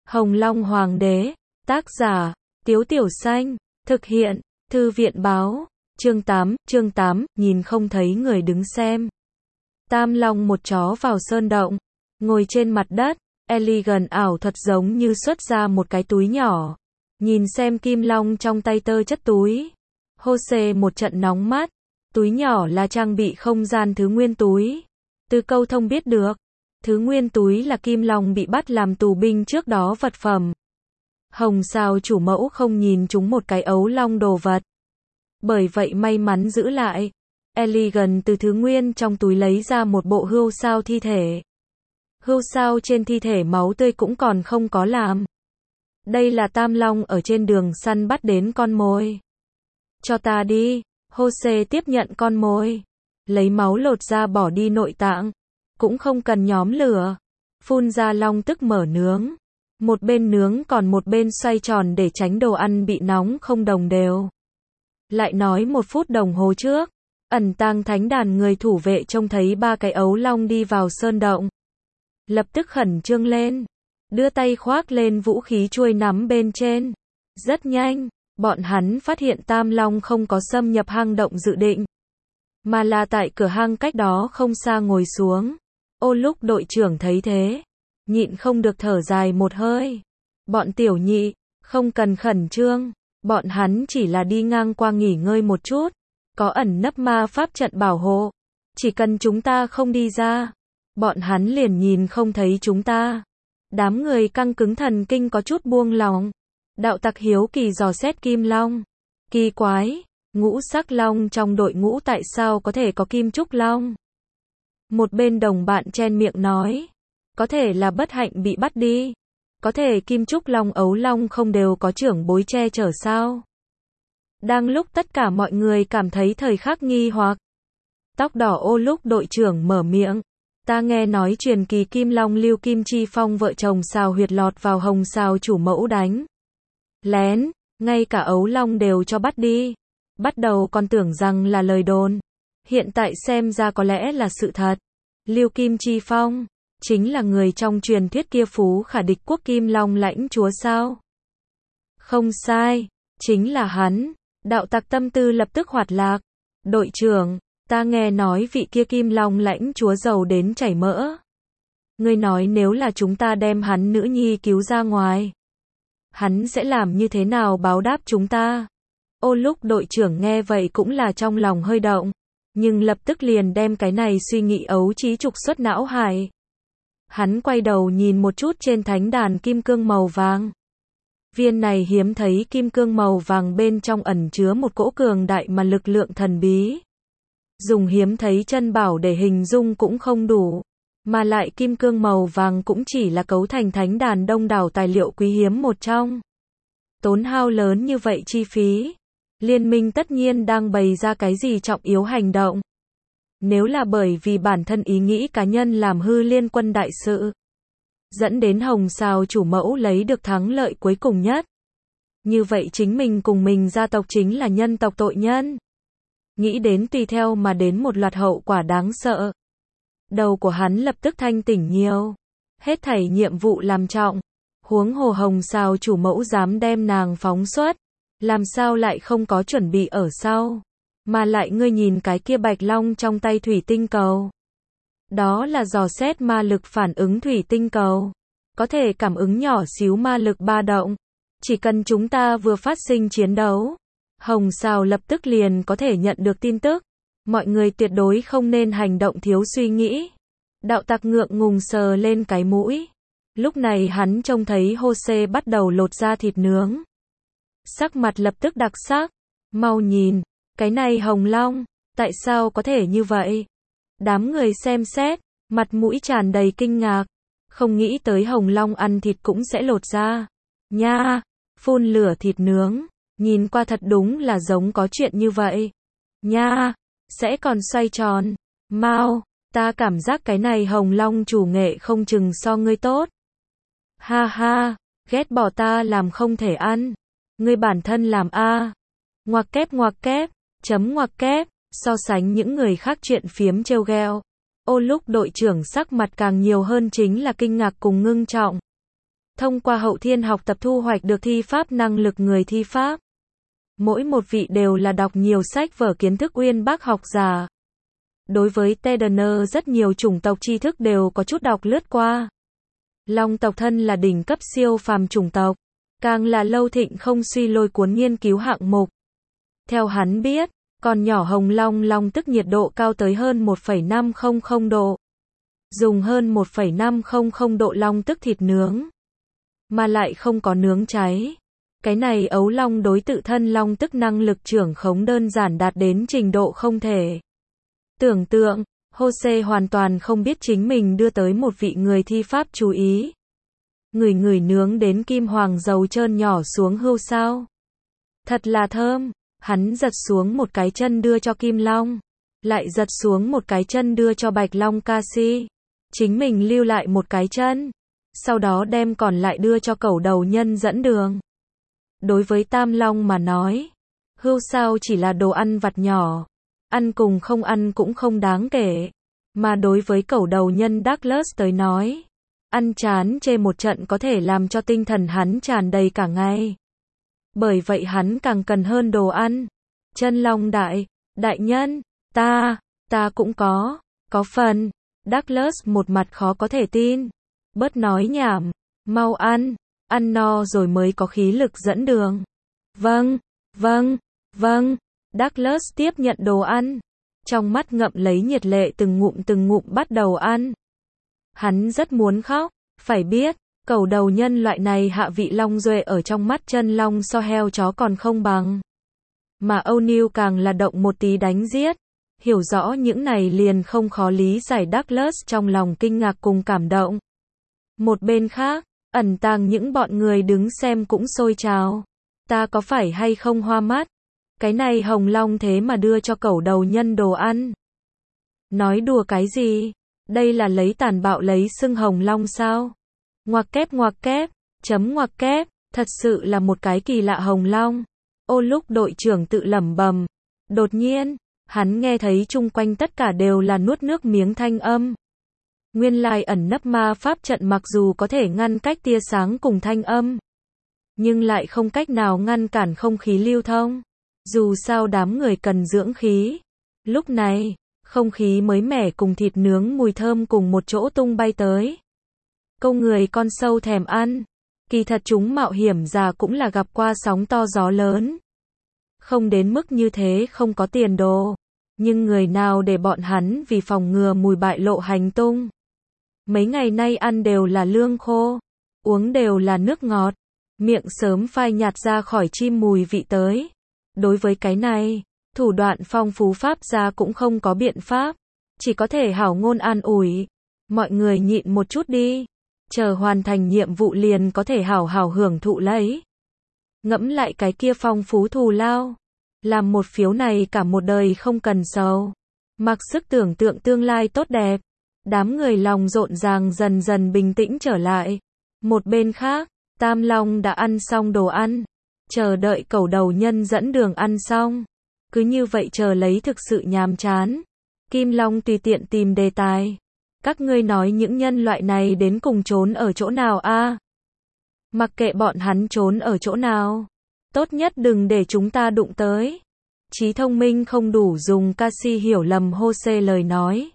Hồng Long Hoàng đế, tác giả, Tiếu Tiểu Xanh, thực hiện, Thư viện báo, chương 8, nhìn không thấy người đứng xem. Tam Long một chó vào sơn động, ngồi trên mặt đất, Elegant ảo thuật giống như xuất ra một cái túi nhỏ. Nhìn xem kim long trong tay tơ chất túi. Jose một trận nóng mắt, túi nhỏ là trang bị không gian thứ nguyên túi. Từ câu thông biết được, thứ nguyên túi là kim long bị bắt làm tù binh trước đó vật phẩm. Hồng sao chủ mẫu không nhìn chúng một cái ấu long đồ vật. Bởi vậy may mắn giữ lại. Elegant từ thứ nguyên trong túi lấy ra một bộ hươu sao thi thể. Hươu sao trên thi thể máu tươi cũng còn không có làm. Đây là Tam Long ở trên đường săn bắt đến con mồi. Cho ta đi. Jose tiếp nhận con mồi. Lấy máu lột ra bỏ đi nội tạng. Cũng không cần nhóm lửa. Phun ra long tức mở nướng. Một bên nướng còn một bên xoay tròn để tránh đồ ăn bị nóng không đồng đều. Lại nói 1 phút đồng hồ trước, ẩn tàng thánh đàn người thủ vệ trông thấy 3 cái ấu long đi vào sơn động. Lập tức khẩn trương lên, đưa tay khoác lên vũ khí chuôi nắm bên trên. Rất nhanh, bọn hắn phát hiện Tam Long không có xâm nhập hang động dự định, mà là tại cửa hang cách đó không xa ngồi xuống. Ô lúc đội trưởng thấy thế, nhịn không được thở dài một hơi. Bọn tiểu nhị, không cần khẩn trương, bọn hắn chỉ là đi ngang qua nghỉ ngơi một chút, có ẩn nấp ma pháp trận bảo hộ. Chỉ cần chúng ta không đi ra, bọn hắn liền nhìn không thấy chúng ta. Đám người căng cứng thần kinh có chút buông lòng. Đạo tặc hiếu kỳ dò xét kim long. Kỳ quái, ngũ sắc long trong đội ngũ tại sao có thể có kim trúc long? Một bên đồng bạn chen miệng nói, có thể là bất hạnh bị bắt đi. Có thể kim trúc long ấu long không đều có trưởng bối che chở sao? Đang lúc tất cả mọi người cảm thấy thời khắc nghi hoặc, tóc đỏ ô lúc đội trưởng mở miệng. Ta nghe nói truyền kỳ kim long Lưu Kim Chi Phong vợ chồng xào huyệt lọt vào Hồng sao chủ mẫu đánh lén, ngay cả ấu long đều cho bắt đi. Bắt đầu còn tưởng rằng là lời đồn, hiện tại xem ra có lẽ là sự thật. Lưu Kim Chi Phong chính là người trong truyền thuyết kia phú khả địch quốc kim long lãnh chúa sao? Không sai, chính là hắn. Đạo tặc tâm tư lập tức hoạt lạc. Đội trưởng, ta nghe nói vị kia kim long lãnh chúa giàu đến chảy mỡ. Ngươi nói nếu là chúng ta đem hắn nữ nhi cứu ra ngoài, hắn sẽ làm như thế nào báo đáp chúng ta? Ô lúc đội trưởng nghe vậy cũng là trong lòng hơi động, nhưng lập tức liền đem cái này suy nghĩ ấu trí trục xuất não hải. Hắn quay đầu nhìn một chút trên thánh đàn kim cương màu vàng. Viên này hiếm thấy kim cương màu vàng bên trong ẩn chứa một cỗ cường đại mà lực lượng thần bí. Dùng hiếm thấy chân bảo để hình dung cũng không đủ, mà lại kim cương màu vàng cũng chỉ là cấu thành thánh đàn đông đảo tài liệu quý hiếm một trong. Tốn hao lớn như vậy chi phí, liên minh tất nhiên đang bày ra cái gì trọng yếu hành động. Nếu là bởi vì bản thân ý nghĩ cá nhân làm hư liên quân đại sự, dẫn đến Hồng sao chủ mẫu lấy được thắng lợi cuối cùng nhất, như vậy chính mình cùng mình gia tộc chính là nhân tộc tội nhân. Nghĩ đến tùy theo mà đến một loạt hậu quả đáng sợ. Đầu của hắn lập tức thanh tỉnh nhiều. Hết thảy nhiệm vụ làm trọng. Huống hồ Hồng sao chủ mẫu dám đem nàng phóng xuất, làm sao lại không có chuẩn bị ở sau. Mà lại ngươi nhìn cái kia bạch long trong tay thủy tinh cầu. Đó là dò xét ma lực phản ứng thủy tinh cầu. Có thể cảm ứng nhỏ xíu ma lực ba động. Chỉ cần chúng ta vừa phát sinh chiến đấu, Hồng sao lập tức liền có thể nhận được tin tức. Mọi người tuyệt đối không nên hành động thiếu suy nghĩ. Đạo tặc ngượng ngùng sờ lên cái mũi. Lúc này hắn trông thấy Jose bắt đầu lột ra thịt nướng. Sắc mặt lập tức đặc sắc. Mau nhìn, cái này hồng long, tại sao có thể như vậy? Đám người xem xét, mặt mũi tràn đầy kinh ngạc. Không nghĩ tới hồng long ăn thịt cũng sẽ lột ra. Nha, phun lửa thịt nướng. Nhìn qua thật đúng là giống có chuyện như vậy. Nha, sẽ còn xoay tròn. Mau, ta cảm giác cái này hồng long chủ nghệ không chừng so ngươi tốt. Ha ha, ghét bỏ ta làm không thể ăn. Ngươi bản thân làm a. Ngoặc kép, chấm ngoặc kép, so sánh những người khác chuyện phiếm trêu ghẹo. Ô lúc đội trưởng sắc mặt càng nhiều hơn chính là kinh ngạc cùng ngưng trọng. thông qua hậu thiên học tập thu hoạch được thi pháp năng lực người thi pháp. Mỗi một vị đều là đọc nhiều sách vở kiến thức uyên bác học giả. Đối với Tedener rất nhiều chủng tộc tri thức đều có chút đọc lướt qua. Long tộc thân là đỉnh cấp siêu phàm chủng tộc, càng là lâu thịnh không suy lôi cuốn nghiên cứu hạng mục. Theo hắn biết, con nhỏ hồng long long tức nhiệt độ cao tới hơn 1,500 độ. Dùng hơn 1,500 độ long tức thịt nướng, mà lại không có nướng cháy. Cái này ấu long đối tự thân long tức năng lực trưởng khống đơn giản đạt đến trình độ không thể tưởng tượng. Jose hoàn toàn không biết chính mình đưa tới một vị người thi pháp chú ý. Người nướng đến kim hoàng dầu trơn nhỏ xuống hươu sao. Thật là thơm. Hắn giật xuống một cái chân đưa cho kim long, lại giật xuống một cái chân đưa cho bạch long Casi. Chính mình lưu lại một cái chân, sau đó đem còn lại đưa cho cẩu đầu nhân dẫn đường. Đối với tam long mà nói, hươu sao chỉ là đồ ăn vặt nhỏ, ăn cùng không ăn cũng không đáng kể. Mà đối với cẩu đầu nhân Douglas tới nói, ăn chán chê một trận có thể làm cho tinh thần hắn tràn đầy cả ngày. Bởi vậy hắn càng cần hơn đồ ăn. Chân long đại nhân, ta cũng có phần. Douglas một mặt khó có thể tin. Bớt nói nhảm, mau ăn no rồi mới có khí lực dẫn đường. Vâng. Douglas tiếp nhận đồ ăn, trong mắt ngậm lấy nhiệt lệ từng ngụm bắt đầu ăn. Hắn rất muốn khóc, phải biết, cẩu đầu nhân loại này hạ vị long duệ ở trong mắt chân long so heo chó còn không bằng. Mà O'Neill càng là động một tí đánh giết. Hiểu rõ những này liền không khó lý giải Douglas trong lòng kinh ngạc cùng cảm động. Một bên khác, ẩn tàng những bọn người đứng xem cũng sôi trào. Ta có phải hay không hoa mắt? Cái này hồng long thế mà đưa cho cẩu đầu nhân đồ ăn. Nói đùa cái gì? Đây là lấy tàn bạo lấy xưng hồng long sao? Ngoặc kép, chấm ngoặc kép, thật sự là một cái kỳ lạ hồng long. Ô lúc đội trưởng tự lẩm bẩm. Đột nhiên, hắn nghe thấy chung quanh tất cả đều là nuốt nước miếng thanh âm. Nguyên lai ẩn nấp ma pháp trận mặc dù có thể ngăn cách tia sáng cùng thanh âm, nhưng lại không cách nào ngăn cản không khí lưu thông. Dù sao đám người cần dưỡng khí. Lúc này, không khí mới mẻ cùng thịt nướng mùi thơm cùng một chỗ tung bay tới. Câu người con sâu thèm ăn. Kỳ thật chúng mạo hiểm già cũng là gặp qua sóng to gió lớn. Không đến mức như thế không có tiền đồ. Nhưng người nào để bọn hắn vì phòng ngừa mùi bại lộ hành tung. Mấy ngày nay ăn đều là lương khô. Uống đều là nước ngọt. Miệng sớm phai nhạt ra khỏi chim mùi vị tới. Đối với cái này, thủ đoạn phong phú pháp gia cũng không có biện pháp. Chỉ có thể hảo ngôn an ủi. Mọi người nhịn một chút đi. Chờ hoàn thành nhiệm vụ liền có thể hảo hảo hưởng thụ lấy. Ngẫm lại cái kia phong phú thù lao. Làm một phiếu này cả một đời không cần sầu. Mặc sức tưởng tượng tương lai tốt đẹp. Đám người lòng rộn ràng dần dần bình tĩnh trở lại. Một bên khác, Tam Long đã ăn xong đồ ăn. Chờ đợi cẩu đầu nhân dẫn đường ăn xong. Cứ như vậy chờ lấy thực sự nhàm chán. Kim Long tùy tiện tìm đề tài. Các ngươi nói những nhân loại này đến cùng trốn ở chỗ nào a? Mặc kệ bọn hắn trốn ở chỗ nào. Tốt nhất đừng để chúng ta đụng tới. Trí thông minh không đủ dùng Casi hiểu lầm Jose lời nói.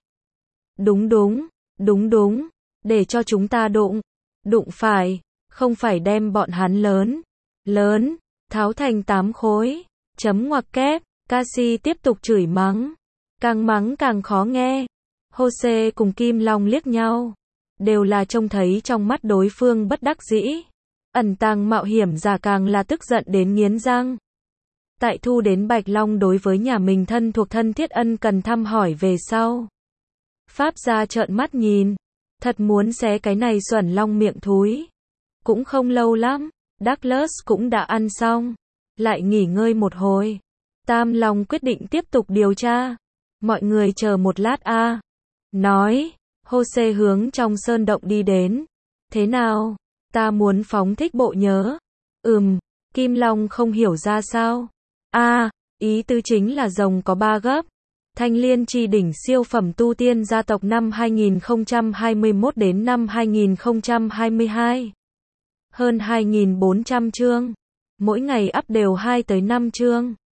Đúng. Để cho chúng ta đụng phải. Không phải đem bọn hắn lớn. Tháo thành 8 khối. Chấm ngoặc kép. Casi tiếp tục chửi mắng. Càng mắng càng khó nghe. Jose cùng Kim Long liếc nhau. Đều là trông thấy trong mắt đối phương bất đắc dĩ. Ẩn tàng mạo hiểm giả càng là tức giận đến nghiến răng. Tại thu đến Bạch Long đối với nhà mình thân thuộc thân thiết ân cần thăm hỏi về sau. Pháp gia trợn mắt nhìn. Thật muốn xé cái này xuẩn long miệng thúi. Cũng không lâu lắm. Douglas cũng đã ăn xong. Lại nghỉ ngơi một hồi. Tam Long quyết định tiếp tục điều tra. Mọi người chờ một lát a. Nói. Jose hướng trong sơn động đi đến. Thế nào? Ta muốn phóng thích bộ nhớ. Kim Long không hiểu ra sao. Ý tứ chính là rồng có 3 gấp. Thanh Liên Chi đỉnh siêu phẩm tu tiên gia tộc năm 2021 đến năm 2022. Hơn 2.400 chương. Mỗi ngày up đều 2 tới 5 chương.